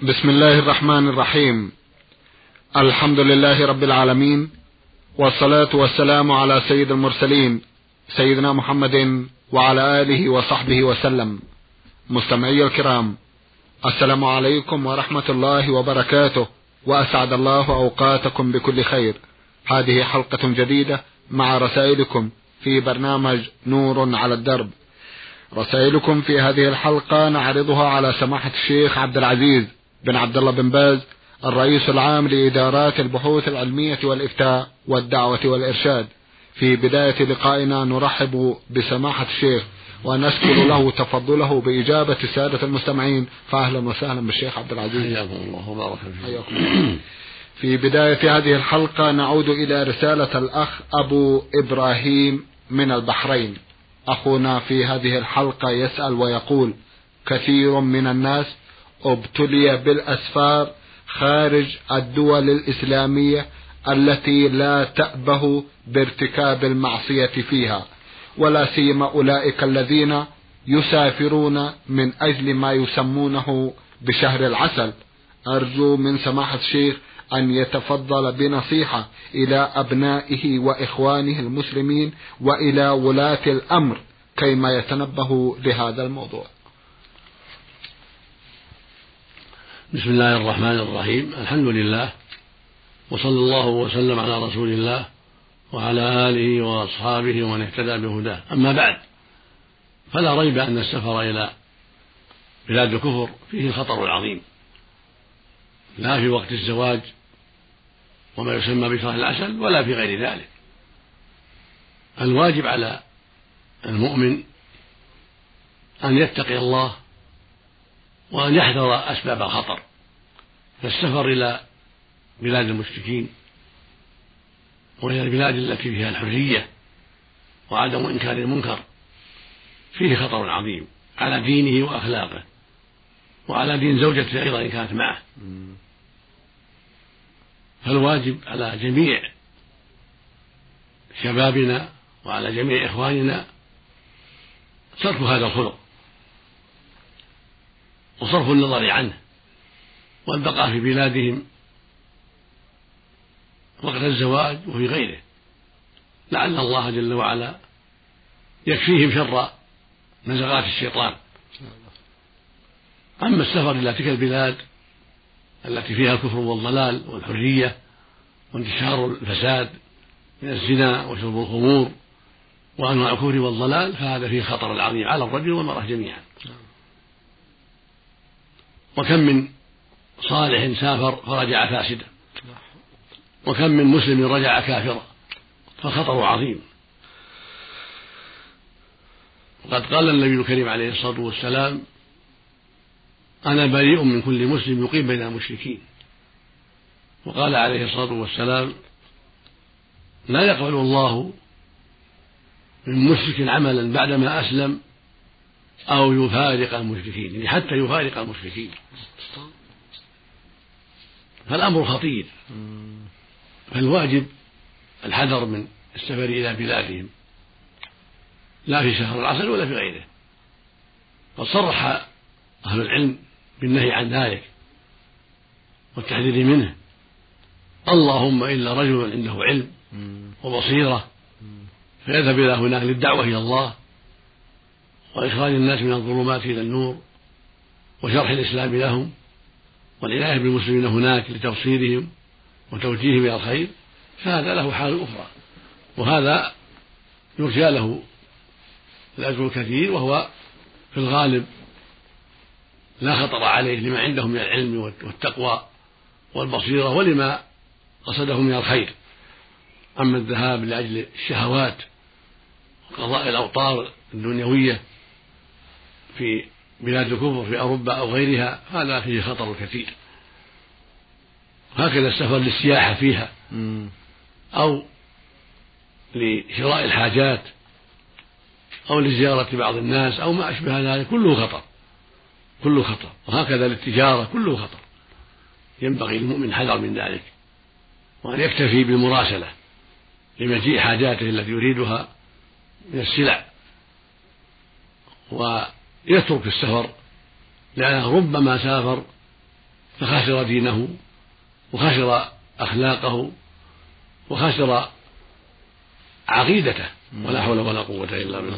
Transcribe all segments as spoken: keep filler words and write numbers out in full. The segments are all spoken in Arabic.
بسم الله الرحمن الرحيم. الحمد لله رب العالمين، والصلاة والسلام على سيد المرسلين سيدنا محمد وعلى آله وصحبه وسلم. مستمعي الكرام، السلام عليكم ورحمة الله وبركاته، وأسعد الله أوقاتكم بكل خير. هذه حلقة جديدة مع رسائلكم في برنامج نور على الدرب. رسائلكم في هذه الحلقة نعرضها على سماحة الشيخ عبد العزيز بن عبد الله بن باز، الرئيس العام لإدارات البحوث العلمية والإفتاء والدعوة والإرشاد. في بداية لقائنا نرحب بسماحة الشيخ ونشكر له تفضله بإجابة السادة المستمعين، فأهلا وسهلا بالشيخ عبد العزيز. حياكم الله وبارك فيكم. في بداية هذه الحلقة نعود إلى رسالة الأخ أبو إبراهيم من البحرين. أخونا في هذه الحلقة يسأل ويقول: كثير من الناس ابتلي بالأسفار خارج الدول الإسلامية التي لا تأبه بارتكاب المعصية فيها، ولا سيما أولئك الذين يسافرون من أجل ما يسمونه بشهر العسل. أرجو من سماحة الشيخ أن يتفضل بنصيحة إلى أبنائه وإخوانه المسلمين وإلى ولاة الأمر كيما يتنبه لهذا الموضوع. بسم الله الرحمن الرحيم. الحمد لله، وصلى الله وسلم على رسول الله وعلى آله وأصحابه ومن اهتدى بهداه. أما بعد، فلا ريب أن السفر إلى بلاد الكفر فيه الخطر العظيم، لا في وقت الزواج وما يسمى بشهر العسل ولا في غير ذلك. الواجب على المؤمن أن يتقي الله وأن يحذر أسباب الخطر. فالسفر إلى بلاد المشركين وإلى البلاد التي فيها الحرية وعدم إنكار المنكر فيه خطر عظيم على دينه وأخلاقه وعلى دين زوجته أيضا إن كانت معه. فالواجب على جميع شبابنا وعلى جميع إخواننا ترك هذا الخلق وصرف النظر عنه والبقاء في بلادهم وقت الزواج وفي غيره، لعل الله جل وعلا يكفيهم شر نزغات الشيطان. أما السفر إلى تلك البلاد التي فيها الكفر والضلال والحرية وانتشار الفساد من الزنا وشرب الخمور وأنواع الكفر والضلال، فهذا فيه خطر العظيم على الرجل والمرأة جميعا. وكم من صالح سافر فرجع فاسدا، وكم من مسلم رجع كافرا، فخطر عظيم. وقد قال النبي الكريم عليه الصلاة والسلام: أنا بريء من كل مسلم يقيم بين المشركين. وقال عليه الصلاة والسلام: لا يقبل الله من مشرك عملا بعدما أسلم أو يفارق المشركين، يعني حتى يفارق المشركين. فالأمر خطير، فالواجب الحذر من السفر إلى بلادهم، لا في شهر العسل ولا في غيره. قد صرح أهل العلم بالنهي عن ذلك والتحذير منه، اللهم إلا رجل عنده علم وبصيرة فيذهب إلى هناك للدعوة إلى الله وإخراج الناس من الظلمات إلى النور وشرح الإسلام لهم والعناية بالمسلمين هناك لتبصيرهم وتوجيههم إلى الخير، فهذا له حال أخرى، وهذا يرجى له الأجر الكثير، وهو في الغالب لا خطر عليه لما عندهم من العلم والتقوى والبصيرة ولما قصده من الخير. أما الذهاب لأجل الشهوات وقضاء الأوطار الدنيوية في بلاد الكفر في أوروبا أو غيرها، هذا فيه خطر كثير. هكذا السفر للسياحة فيها أو لشراء الحاجات أو لزيارة بعض الناس أو ما أشبه ذلك كله خطر، كله خطر. وهكذا للتجارة كله خطر. ينبغي للمؤمن الحذر من ذلك، وأن يكتفي بالمراسلة لمجيء حاجاته التي يريدها من السلع، ويترك السفر، لأنه ربما سافر فخسر دينه وخسر أخلاقه وخسر عقيدته، ولا حول ولا قوة إلا بالله.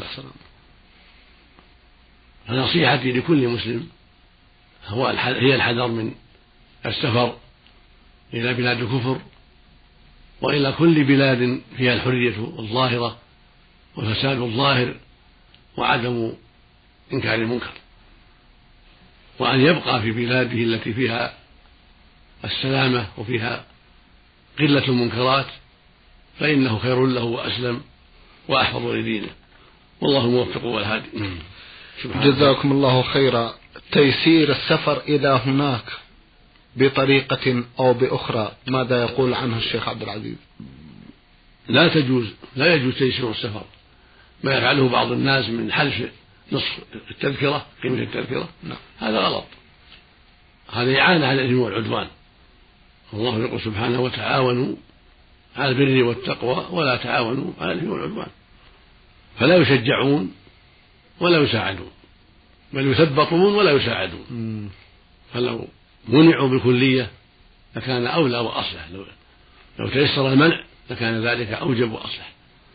فنصيحتي لكل مسلم هو هي الحذر من السفر إلى بلاد الكفر وإلى كل بلاد فيها الحرية الظاهرة والفساد الظاهر وعدم إنكار المنكر، وأن يبقى في بلاده التي فيها السلامة وفيها قلة المنكرات، فإنه خير له وأسلم وأحفظ لدينه، والله الموفق والهادي. جزاكم الله خيرا. تيسير السفر إلى هناك بطريقة أو بأخرى، ماذا يقول عنه الشيخ عبد العزيز؟ لا تجوز لا يجوز تيسير السفر، ما يفعله بعض الناس من حلف نصف التذكرة قيمة التذكرة نعم. هذا غلط، هذا إعانة على الإثم والعدوان. الله يقول سبحانه وتعاونوا على البر والتقوى ولا تعاونوا على الإثم والعدوان، فلا يشجعون ولا يساعدون، بل يثبطون ولا يساعدون. فلو منعوا بالكلية لكان أولى وأصلح، لو, لو تيسر المنع لكان ذلك أوجب وأصلح.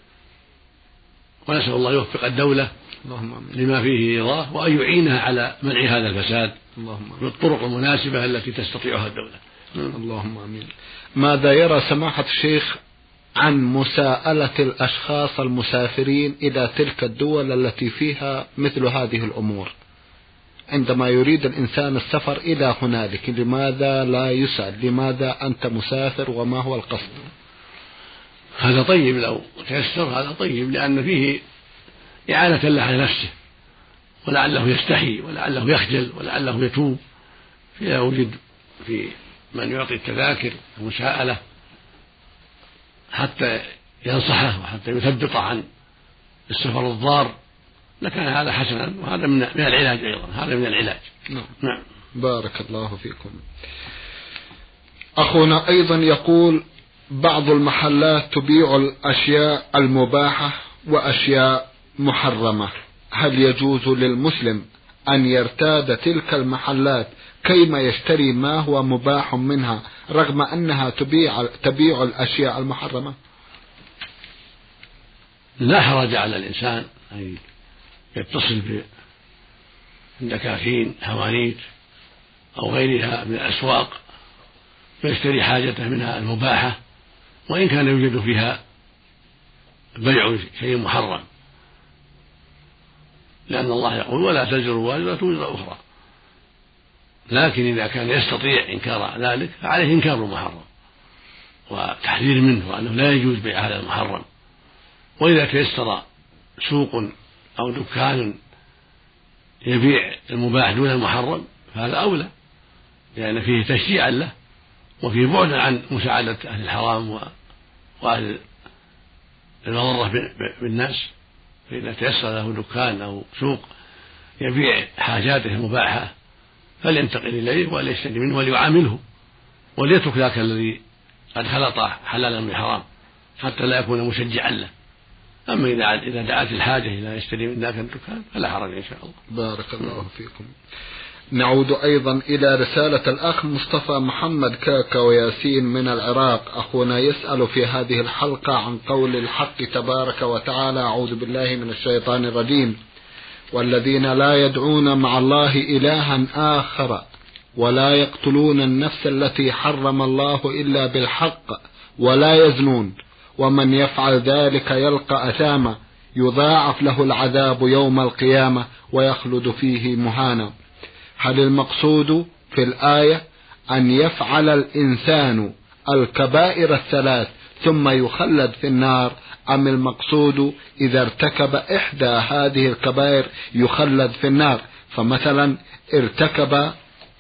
ونسأل الله يوفق الدولة لما فيه رضاه وأن يعينها على منع هذا الفساد بالطرق المناسبة التي تستطيعها الدولة. اللهم آمين. ماذا يرى سماحة الشيخ عن مساءلة الأشخاص المسافرين إلى تلك الدول التي فيها مثل هذه الأمور؟ عندما يريد الإنسان السفر إلى هنالك لماذا لا يسأل لماذا أنت مسافر وما هو القصد؟ هذا طيب، لو تيسر هذا طيب، لأن فيه إعانة له على نفسه، ولعله يستحي ولعله يخجل ولعله يتوب، فإذا وجد في من يعطي التذاكر المساءلة حتى ينصحه وحتى يثبط عن السفر الضار لكان هذا حسنا، وهذا من العلاج أيضا، هذا من العلاج. نعم. نعم. بارك الله فيكم. أخونا أيضا يقول بعض المحلات تبيع الأشياء المباحة وأشياء محرمة، هل يجوز للمسلم أن يرتاد تلك المحلات كيما يشتري ما هو مباح منها رغم أنها تبيع, تبيع الأشياء المحرمة؟ لا حرج على الإنسان أن يتصل بالدكاكين حوانيت أو غيرها من الأسواق فيشتري حاجته منها المباحة، وإن كان يوجد فيها بيع شيء محرم، لأن الله يقول ولا تزر وازرة وزر أخرى. لكن إذا كان يستطيع إنكار ذلك فعليه إنكار المحرم وتحذير منه وأنه لا يجوز بيع هذا المحرم. وإذا تيسر سوق أو دكان يبيع المباح دون المحرم فهذا أولى، لأن فيه تشجيعا له وفيه بعد عن مساعدة أهل الحرام وأهل المضرة بالناس. فإذا تيسر له دكان أو سوق يبيع حاجاته المباحة فلينتقل إليه وليشتري منه وليعامله وليترك ذاك الذي قد خلط حلالا من حرام حتى لا يكون مشجعا له. أما إذا دعت الحاجة إلى يشتري من ذاك الدكان فلا حرج إن شاء الله. بارك الله فيكم. نعود أيضا إلى رسالة الأخ مصطفى محمد كاكا وياسين من العراق. أخونا يسأل في هذه الحلقة عن قول الحق تبارك وتعالى: أعوذ بالله من الشيطان الرجيم: والذين لا يدعون مع الله إلها آخر ولا يقتلون النفس التي حرم الله إلا بالحق ولا يزنون ومن يفعل ذلك يلقى أثاما يضاعف له العذاب يوم القيامة ويخلد فيه مهانا. هل المقصود في الآية أن يفعل الإنسان الكبائر الثلاث ثم يخلد في النار، أم المقصود إذا ارتكب إحدى هذه الكبائر يخلد في النار؟ فمثلا ارتكب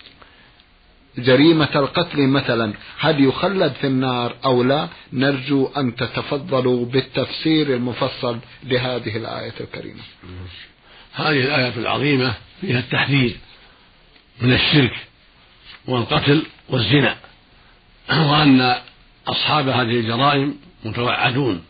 جريمة القتل مثلا، هل يخلد في النار أو لا؟ نرجو أن تتفضلوا بالتفسير المفصل لهذه الآية الكريمة. هذه الآية العظيمة فيها التحذير من الشرك والقتل والزنا، وأن أصحاب هذه الجرائم متوعدون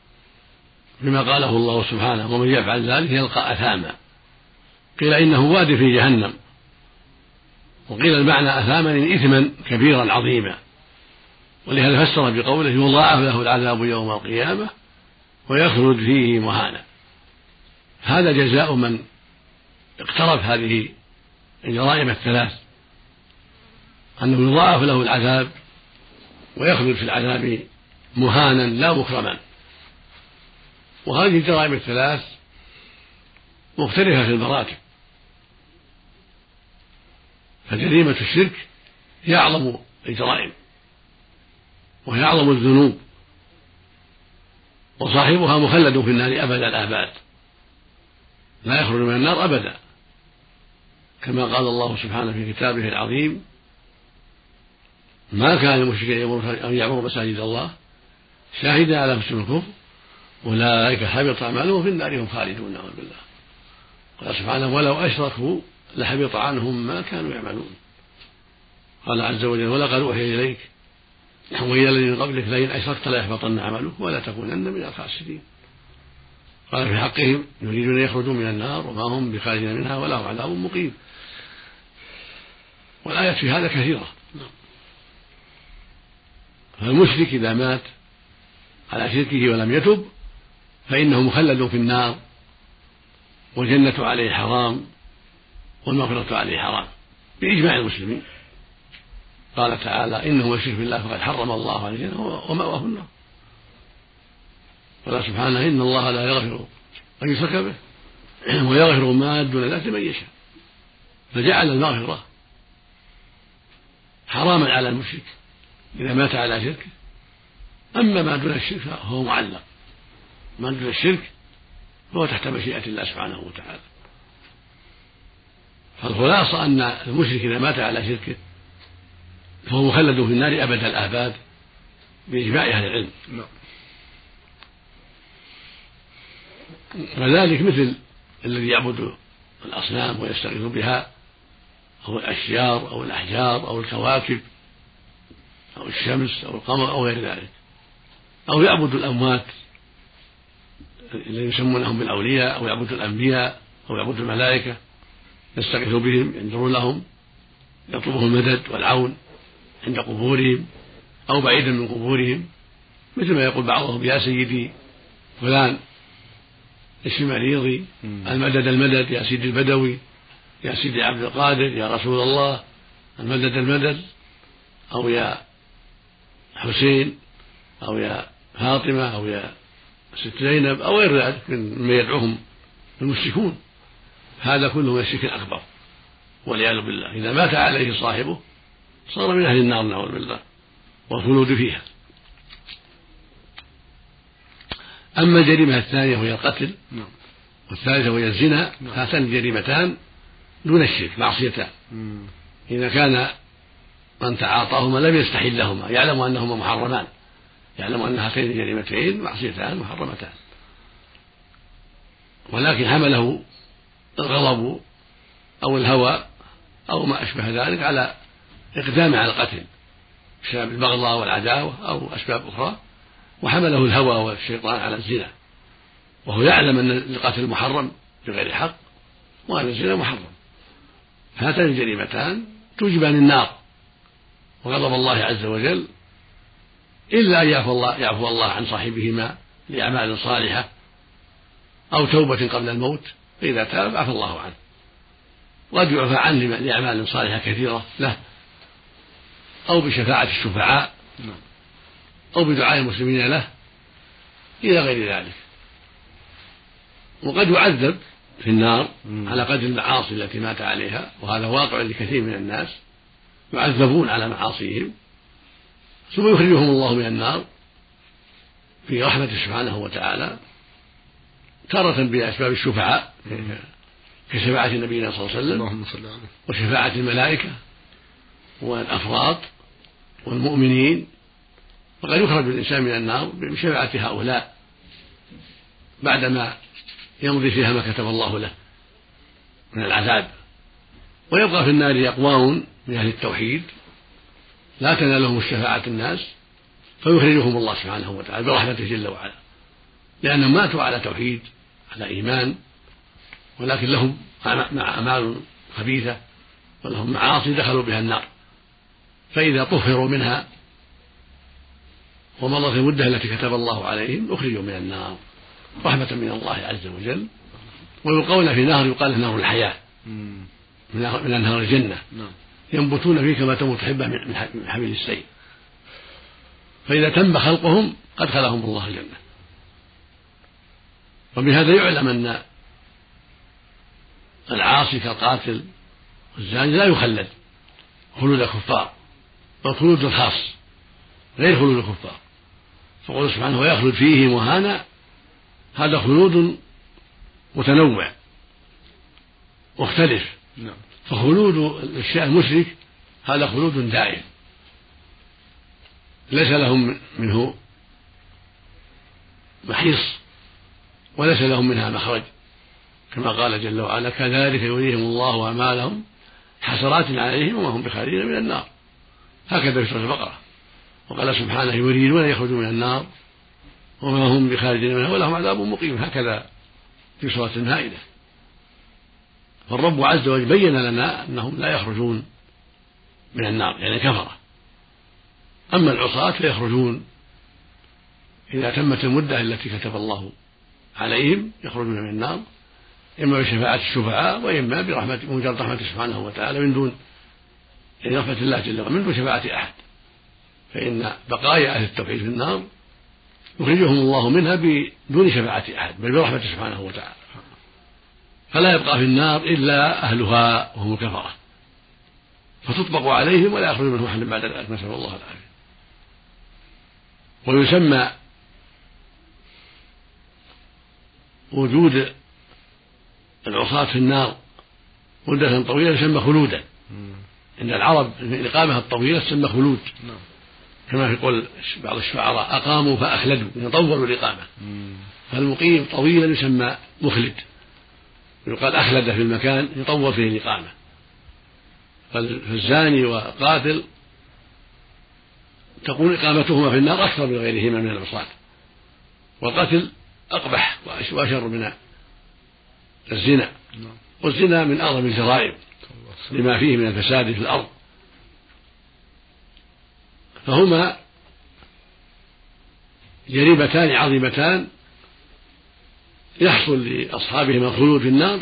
بما قاله الله سبحانه: ومن يفعل ذلك يلقى أثاما. قيل إنه واد في جهنم وقيل المعنى أثامني إثما كبيرا عظيما، ولهذا فسر بقوله يضاعف له العذاب يوم القيامة ويخلد فيه مهانا. هذا جزاء من اقترف هذه الجرائم الثلاث، أنه يضاعف له العذاب ويخلد في العذاب مهانا لا مكرما. وهذه الجرائم الثلاث مختلفة في المراتب، فجريمة الشرك هي أعظم الجرائم وهي أعظم الذنوب، وصاحبها مخلد في النار أبد الآباد لا يخرج من النار أبدا، كما قال الله سبحانه في كتابه العظيم: ما كان المشركين أن يعمروا مساجد الله شاهدا على أنفسهم الكفر أولئك حبط أعمالهم في النار هم خالدون نعوذ بالله. قال سبحانه: ولو أشركوا لحبط عنهم ما كانوا يعملون. قال عز وجل: ولقد أوحي إليك وإلى الذين من قبلك لئن أشركت ليحبطن عملك ولا تكونن من الخاسرين. قال في حقهم: يريدون أن يخرجوا من النار وما هم بخارجين منها ولهم عذاب مقيم. والآيات في هذا كثيرة. فالمشرك إذا مات على شركه ولم يتب فإنه مخلد في النار، والجنة عليه حرام والمغفرة عليه حرام بإجماع المسلمين. قال تعالى: إنه من يشرك بالله فقد حرم الله عليه الجنة ومأواه النار. قال سبحانه: إن الله لا يغفر أن يشرك به ويغفر ما دون ذلك من يشاء، فجعل المغفرة حراما على المشرك إذا مات على شركه. أما ما دون الشرك فهو معلق، ما دون الشرك فهو تحت مشيئة الله سبحانه وتعالى. فالخلاصة أن المشرك إذا مات على شركه فهو مخلد في النار أبد الآباد بإجماع أهل العلم. وذلك مثل الذي يعبد الأصنام ويستغيث بها أو الأشجار أو الأحجار أو الكواكب أو الشمس أو القمر أو غير ذلك، أو يعبد الأموات الذين يسمونهم بالأولياء، أو يعبد الأنبياء أو يعبد الملائكة يستغيث بهم ينذر لهم يطلبهم المدد والعون عند قبورهم أو بعيدا من قبورهم، مثل ما يقول بعضهم: يا سيدي فلان الشماليضي المدد المدد، يا سيدي البدوي، يا سيدي عبد القادر، يا رسول الله المدد المدد، أو يا حسين أو يا فاطمة أو يا ست زينب أو غير ذلك مما يدعوهم المشركون. هذا كله من الشرك الأكبر والعياذ بالله. إذا مات عليه صاحبه صار من أهل النار نعوذ بالله والخلود فيها. أما الجريمة الثانية وهي القتل والثالثة وهي الزنا، هاتان الجريمتان دون الشرك معصيتان. إذا كان من تعاطاهما لم يستحلهما، يعلم أنهما محرمان، يعلم أن هاتين الجريمتين معصيتان محرمتان، ولكن حمله الغضب أو الهوى أو ما أشبه ذلك على إقدام على القتل بسبب البغضاء والعداوة أو أسباب أخرى، وحمله الهوى والشيطان على الزنا، وهو يعلم أن القتل محرم بغير حق وأن الزنا محرم. هاتان الجريمتان توجبان النار وغضب الله عز وجل، إلا أن يعفو الله, يعفو الله عن صاحبهما لأعمال صالحة أو توبة قبل الموت، فإذا تاب عفى الله عنه. وقد يعفى عنه لأعمال صالحة كثيرة له، أو بشفاعة الشفعاء، أو بدعاء المسلمين له إلى غير ذلك. وقد يعذب في النار على قدر المعاصي التي مات عليها، وهذا واقع لكثير من الناس، يعذبون على معاصيهم ثم يخرجهم الله من النار في رحمته سبحانه وتعالى، تارة بأسباب الشفعاء كشفاعة نبينا صلى الله عليه وسلم وشفاعة الملائكة والأفراد والمؤمنين. وقد يخرج الإنسان من النار بشفاعة هؤلاء بعدما يمضي فيها ما كتب الله له من العذاب. ويبقى في النار أقوام من أهل التوحيد لا تنالهم الشفاعة الناس، فيخرجهم الله سبحانه وتعالى برحمته جل وعلا، لأنهم ماتوا على توحيد على إيمان، ولكن لهم أعمال خبيثة ولهم معاصي دخلوا بها النار، فإذا طهروا منها ومضت المدة التي كتب الله عليهم أخرجوا من النار رحمة من الله عز وجل. ويلقون في نهر يقال له نهر الحياة من أنهار الجنة، ينبتون فيه كما تنبت حبة من حبيب السيل، فإذا تم خلقهم أدخلهم الله الجنة. وبهذا يعلم أن العاصي كالقاتل والزاني لا يخلد خلود الكفار، بل خلود الخاص غير خلود الكفار. فقال سبحانه ويخلد فيه مهانا، هذا خلود متنوع مختلف. فخلود الشيء المشرك هذا خلود دائم ليس لهم منه محيص وليس لهم منها مخرج، كما قال جل وعلا كذلك يريهم الله أعمالهم حسرات عليهم وما هم بخارجين من النار، هكذا في سورة البقرة. وقال سبحانه يريدون أن يخرجوا من النار وما هم بخارجين منها ولهم عذاب مقيم، هكذا في سورة المائدة. فالرب عز وجل بين لنا أنهم لا يخرجون من النار يعني كفرة. أما العصاة فيخرجون إذا تمت المدة التي كتب الله عليهم، يخرجون من النار إما بشفاعة الشفعاء وإما برحمة مجرد رحمة سبحانه وتعالى من دون يعني رحمة الله جل وعلا من دون شفاعة أحد. فإن بقايا أهل التوحيد في النار يخرجهم الله منها بدون شفاعة أحد بل برحمة سبحانه وتعالى، فلا يبقى في النار إلا أهلها وهم الكفرة، فتطبق عليهم ولا يخرج منهم أحد بعد ذلك، نسأل الله العافية. ويسمى وجود العصاة في النار مدة طويلة يسمى خلودا. إن العرب الإقامة الطويلة تسمى خلود، كما في قول بعض الشعراء أقاموا فأخلدوا، يطولوا الإقامة. فالمقيم طويلا يسمى مخلد، يقال أخلد في المكان يطول فيه الإقامة. فالزاني وقاتل تكون إقامتهما في النار أكثر من غيرهما من العصاة، والقتل أقبح وأشر من الزنا، والزنا من أعظم الجرائم لما فيه من الفساد في الأرض. فهما جريمتان عظيمتان يحصل لأصحابهما الخلود في النار،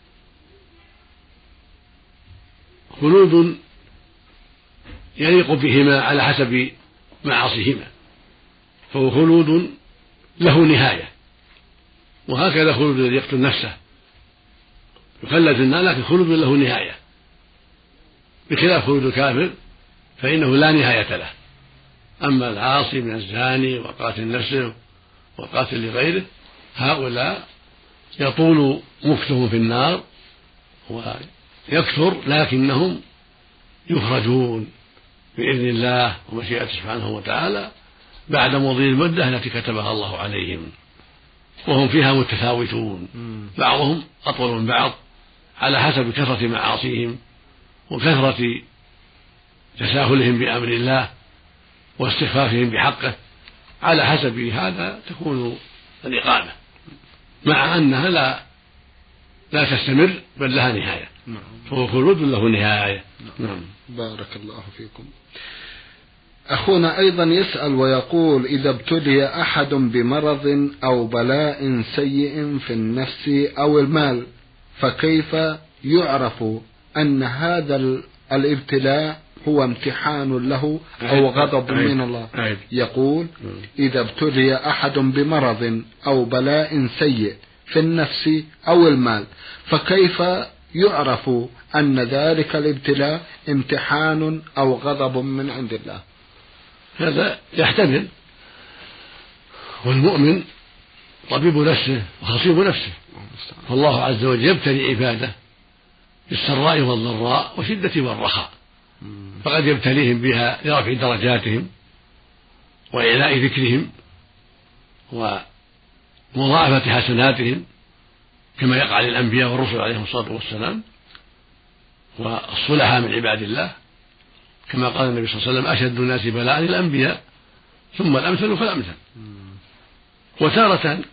خلود يليق بهما على حسب معاصيهما، فهو خلود له نهاية. وهكذا خلود الذي يقتل نفسه يخلد في النار لكن خلود له نهاية، بخلاف خلود الكافر فإنه لا نهاية له. أما العاصي من الزاني وقاتل نفسه وقاتل لغيره هؤلاء يطول مكثهم في النار ويكثر، لكنهم يخرجون بإذن الله ومشيئته سبحانه وتعالى بعد مضي المدة التي كتبها الله عليهم، وهم فيها متفاوتون، بعضهم أطول من بعض على حسب كثرة معاصيهم وكثرة تساهلهم بأمر الله واستخفافهم بحقه، على حسب هذا تكون الإقامة، مع أنها لا لا تستمر بل لها نهاية. نعم. فهو خلود له نهاية. نعم. نعم. بارك الله فيكم. أخونا أيضا يسأل ويقول إذا ابتلي أحد بمرض أو بلاء سيء في النفس أو المال فكيف يعرف أن هذا الابتلاء هو امتحان له أو غضب من الله؟ يقول إذا ابتلي أحد بمرض أو بلاء سيء في النفس أو المال فكيف يعرف أن ذلك الابتلاء امتحان أو غضب من عند الله؟ هذا يحتمل، والمؤمن طبيب نفسه وخصيب نفسه، فالله عز وجل يبتلي عباده بالسراء والضراء والشدة والرخاء، فقد يبتليهم بها لرفع درجاتهم وإعلاء ذكرهم ومضاعفة حسناتهم كما يقع للأنبياء والرسل عليهم الصلاة والسلام والصلحاء من عباد الله، كما قال النبي صلى الله عليه وسلم أشد الناس بلاء الأنبياء ثم الأمثل فالأمثل. وتارة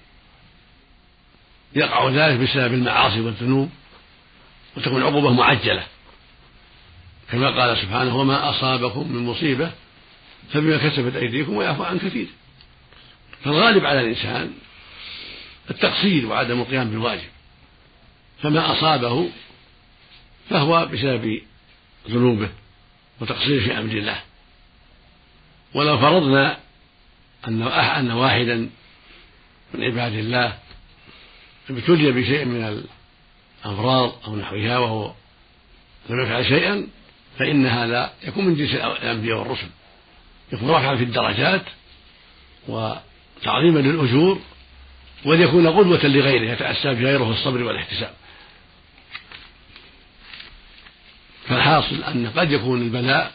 يقع ذلك بسبب المعاصي والذنوب وتكون عقوبة معجلة كما قال سبحانه وما أصابكم من مصيبة فبما كسبت أيديكم ويعفو عن كثير. فالغالب على الإنسان التقصير وعدم القيام بالواجب، فما أصابه فهو بسبب ذنوبه وتقصير في أمر الله. ولو فرضنا أن واحدا من عباد الله ابتلي بشيء من الأمراض أو نحوها وهو لم يفعل شيئا، فإن هذا يكون من جنس الأنبياء والرسل، يكون رفعا في الدرجات وتعظيما للأجور، وليكون قدوة لغيره يتأسى بغيره في الصبر والاحتساب. فالحاصل أن قد يكون البلاء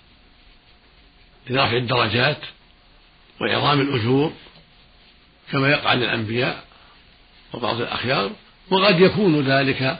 لرفع الدرجات وإعظام الأجور كما يقع للأنبياء وبعض الأخيار، وقد يكون ذلك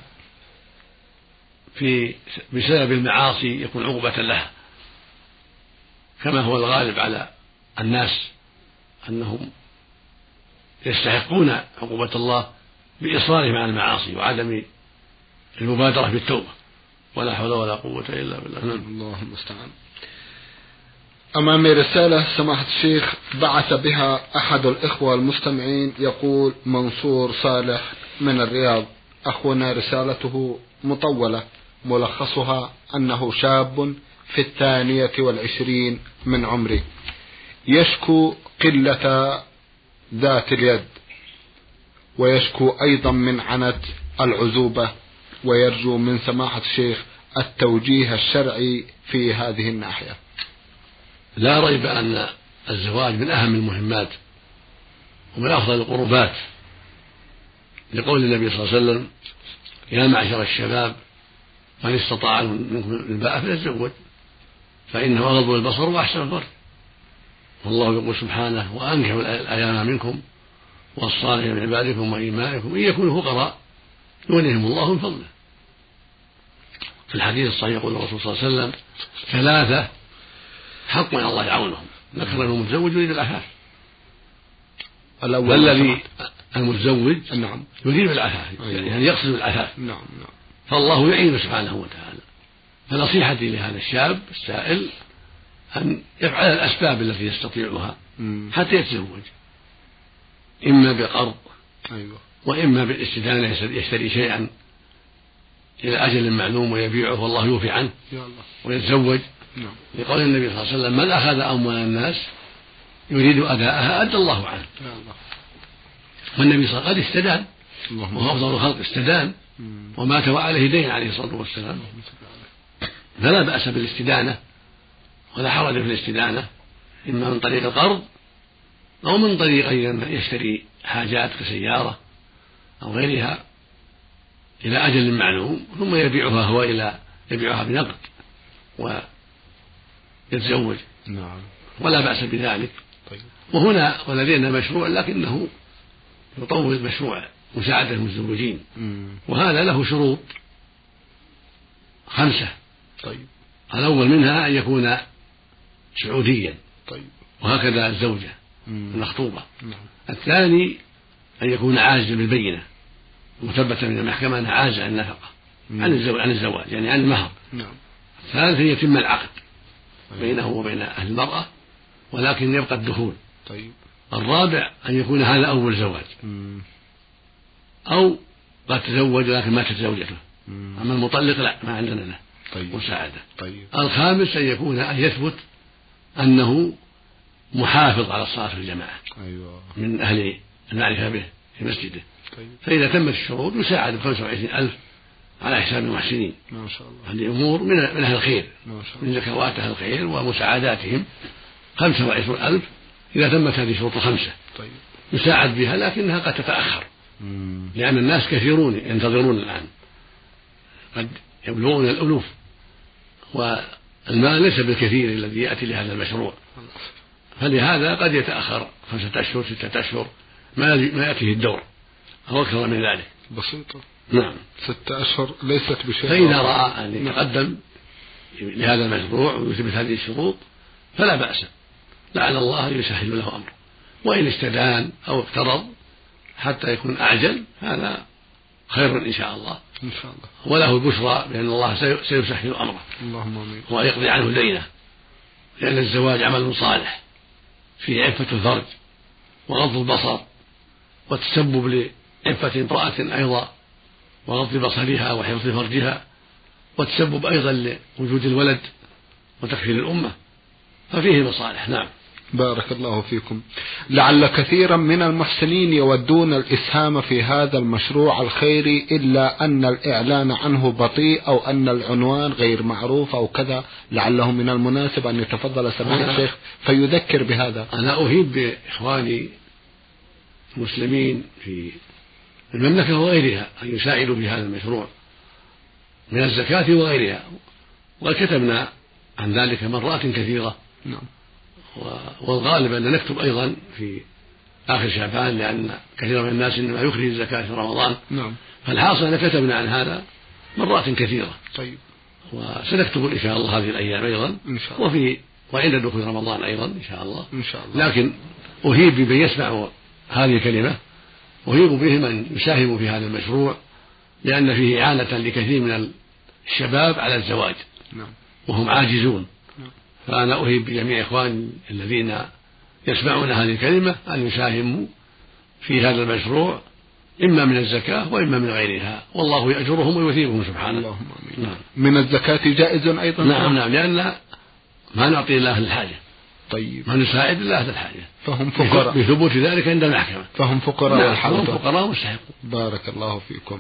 في بسبب المعاصي يكون عقوبة لها، كما هو الغالب على الناس أنهم يستحقون عقوبة الله بإصرارهم على المعاصي وعدم المبادرة بالتوبة، ولا حول ولا قوة إلا بالله. الله المستعان. أمامي رسالة سماحة الشيخ بعث بها أحد الإخوة المستمعين، يقول منصور صالح من الرياض: أخونا رسالته مطولة، ملخصها أنه شاب في الثانية والعشرين من عمره، يشكو قلة ذات اليد، ويشكو أيضا من عنت العزوبة، ويرجو من سماحة الشيخ التوجيه الشرعي في هذه الناحية. لا ريب أن الزواج من أهم المهمات ومن أفضل القربات، لقول النبي صلى الله عليه وسلم: يا معشر الشباب من استطاع منكم الباءة فليتزوج فإنه أغض للبصر وأحسن الفرج. والله يقول سبحانه: وأنكحوا الأيام منكم والصالحين من عبادكم وإمائكم إن يكونوا فقراء يغنيهم الله من فضله. في الحديث الصحيح يقول الرسول صلى الله عليه وسلم: ثلاثة حق من الله يعونهم، ذكر المتزوج يريد العفاف، والذي المتزوج نعم يريد العفاف، يعني يقصد العفاف، نعم نعم فالله يعين سبحانه وتعالى. فنصيحتي لهذا الشاب السائل أن يفعل الأسباب التي يستطيعها حتى يتزوج، إما بقرض وإما بالاستدانة، يشتري شيئا إلى أجل معلوم ويبيعه والله يوفي عنه ويتزوج، لقول النبي صلى الله عليه وسلم: من أخذ أموال الناس يريد أداءها أدى الله عنه. والنبي صلى الله عليه وسلم قد استدان، وهو أفضل الخلق، استدان ومات وعليه دين عليه الصلاة والسلام، فلا بأس بالاستدانة ولا حرج في الاستدانة، إما من طريق القرض أو من طريق أن يشتري حاجات كسيارة أو غيرها إلى أجل معلوم ثم يبيعها هو إلى يبيعها بنقد ويتزوج، نعم ولا بأس بذلك. طيب. وهنا ولدينا مشروع لكنه يطول مشروع مساعدة المتزوجين، وهذا له شروط خمسة. طيب. الأول منها أن يكون سعوديا، طيب. وهكذا الزوجة المخطوبة. نعم. الثاني أن يكون عاجزا بالبينة مثبتا من المحكمة أنها عاجزة عن النفقة عن الزواج عن الزواج يعني عن المهر. نعم. الثالث أن يتم العقد بينه وبين أهل المرأة ولكن يبقى الدخول. طيب. الرابع أن يكون هذا أول زواج، مم. أو قد تزوج لكن ماتت زوجته، أما المطلق لا، ما عندنا له. طيب. مساعدة. طيب. الخامس أن يكون أن يثبت أنه محافظ على الصلاة في الجماعة، أيوة. من أهل المعرفة به في مسجده. طيب. فإذا تمت الشروط يساعد بخمسة وعشرين ألف على حساب المحسنين. ما شاء الله. هذه أمور من أهل الخير، ما شاء الله. من زكوات أهل الخير ومساعداتهم خمسة وعشرين ألف إذا تمت هذه الشروط الخمسة. طيب. يساعد بها لكنها قد تتأخر، مم. لأن الناس كثيرون ينتظرون الآن، قد يبلغون الألوف، والمال ليس بالكثير الذي يأتي لهذا المشروع، فلهذا قد يتأخر خمسة أشهر ستة أشهر ما ما يأتيه الدور أو أكثر من ذلك. بسيطة. نعم. ستة أشهر ليست بشيء. فإذا رأى أن يتقدم لهذا المشروع ويثبت هذه الشروط فلا بأس، لعل الله يسهل له أمره. وإن استدان أو اقترض حتى يكون أعجل هذا خير إن شاء الله إن شاء الله. وله البشرى بأن الله سيسهل أمره اللهم آمين. ويقضي عنه دينه، لأن الزواج عمل صالح فيه عفة الفرج وغض البصر والتسبب لعفة امرأة أيضا وغض بصرها وحفظ فرجها، والتسبب أيضا لوجود الولد وتكفير الأمة، ففيه مصالح. نعم. بارك الله فيكم. لعل كثيرا من المحسنين يودون الإسهام في هذا المشروع الخيري، إلا أن الإعلان عنه بطيء أو أن العنوان غير معروف أو كذا، لعله من المناسب أن يتفضل سماحة الشيخ فيذكر بهذا. أنا أهيب بإخواني المسلمين في المملكة وغيرها أن يساعدوا في هذا المشروع من الزكاة وغيرها، وكتبنا عن ذلك مرات كثيرة. نعم. والغالب أن نكتب أيضا في آخر شعبان، لأن كثير من الناس إنما يخرج الزكاة في رمضان. نعم. فالحاصل أن كتبنا عن هذا مرات كثيرة. طيب. وسنكتب إن شاء الله هذه الأيام أيضا إن شاء الله. وفي وعند دخول رمضان أيضا إن شاء الله. إن شاء الله. لكن أهيب بمن يسمع هذه الكلمة، أهيب بهم أن يساهموا في هذا المشروع، لأن فيه إعانة لكثير من الشباب على الزواج. نعم. وهم عاجزون. نعم. فأنا أهيب بجميع إخواني الذين يسمعون هذه الكلمة أن يساهموا في هذا المشروع، إما من الزكاة وإما من غيرها، والله يأجرهم ويثيبهم سبحانه. اللهم آمين. نعم. من الزكاة جائز أيضا. نعم نعم، لأن ما نعطي الله الحاجة. طيب. ما نساعد الله الحاجة. فهم فقراء. بثبوت ذلك عند المحكمة. فهم فقراء. نعم. فهم فقراء مستحقون. بارك الله فيكم.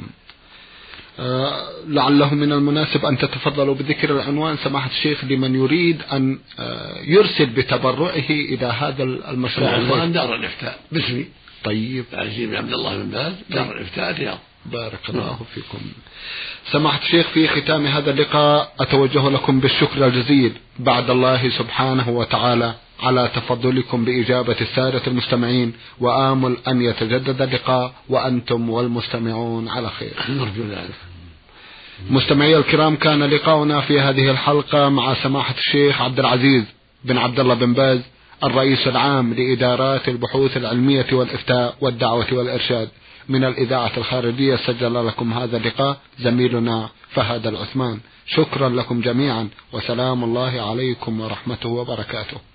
آه لعله من المناسب أن تتفضلوا بذكر العنوان سماحة الشيخ لمن يريد أن آه يرسل بتبرعه إلى هذا المشروع. العنوان دار الإفتاء باسمي. طيب. عزيز بن عبد الله بن باز، دار الإفتاء الرياض. بارك الله فيكم. سماحة الشيخ، في ختام هذا اللقاء أتوجه لكم بالشكر الجزيل بعد الله سبحانه وتعالى على تفضلكم بإجابة السادة المستمعين، وآمل أن يتجدد اللقاء وأنتم والمستمعون على خير. نرجو ذلك. مستمعي الكرام، كان لقاؤنا في هذه الحلقة مع سماحة الشيخ عبد العزيز بن عبد الله بن باز، الرئيس العام لإدارات البحوث العلمية والإفتاء والدعوة والإرشاد. من الإذاعة الخارجية سجل لكم هذا اللقاء زميلنا فهد العثمان. شكرا لكم جميعا، وسلام الله عليكم ورحمته وبركاته.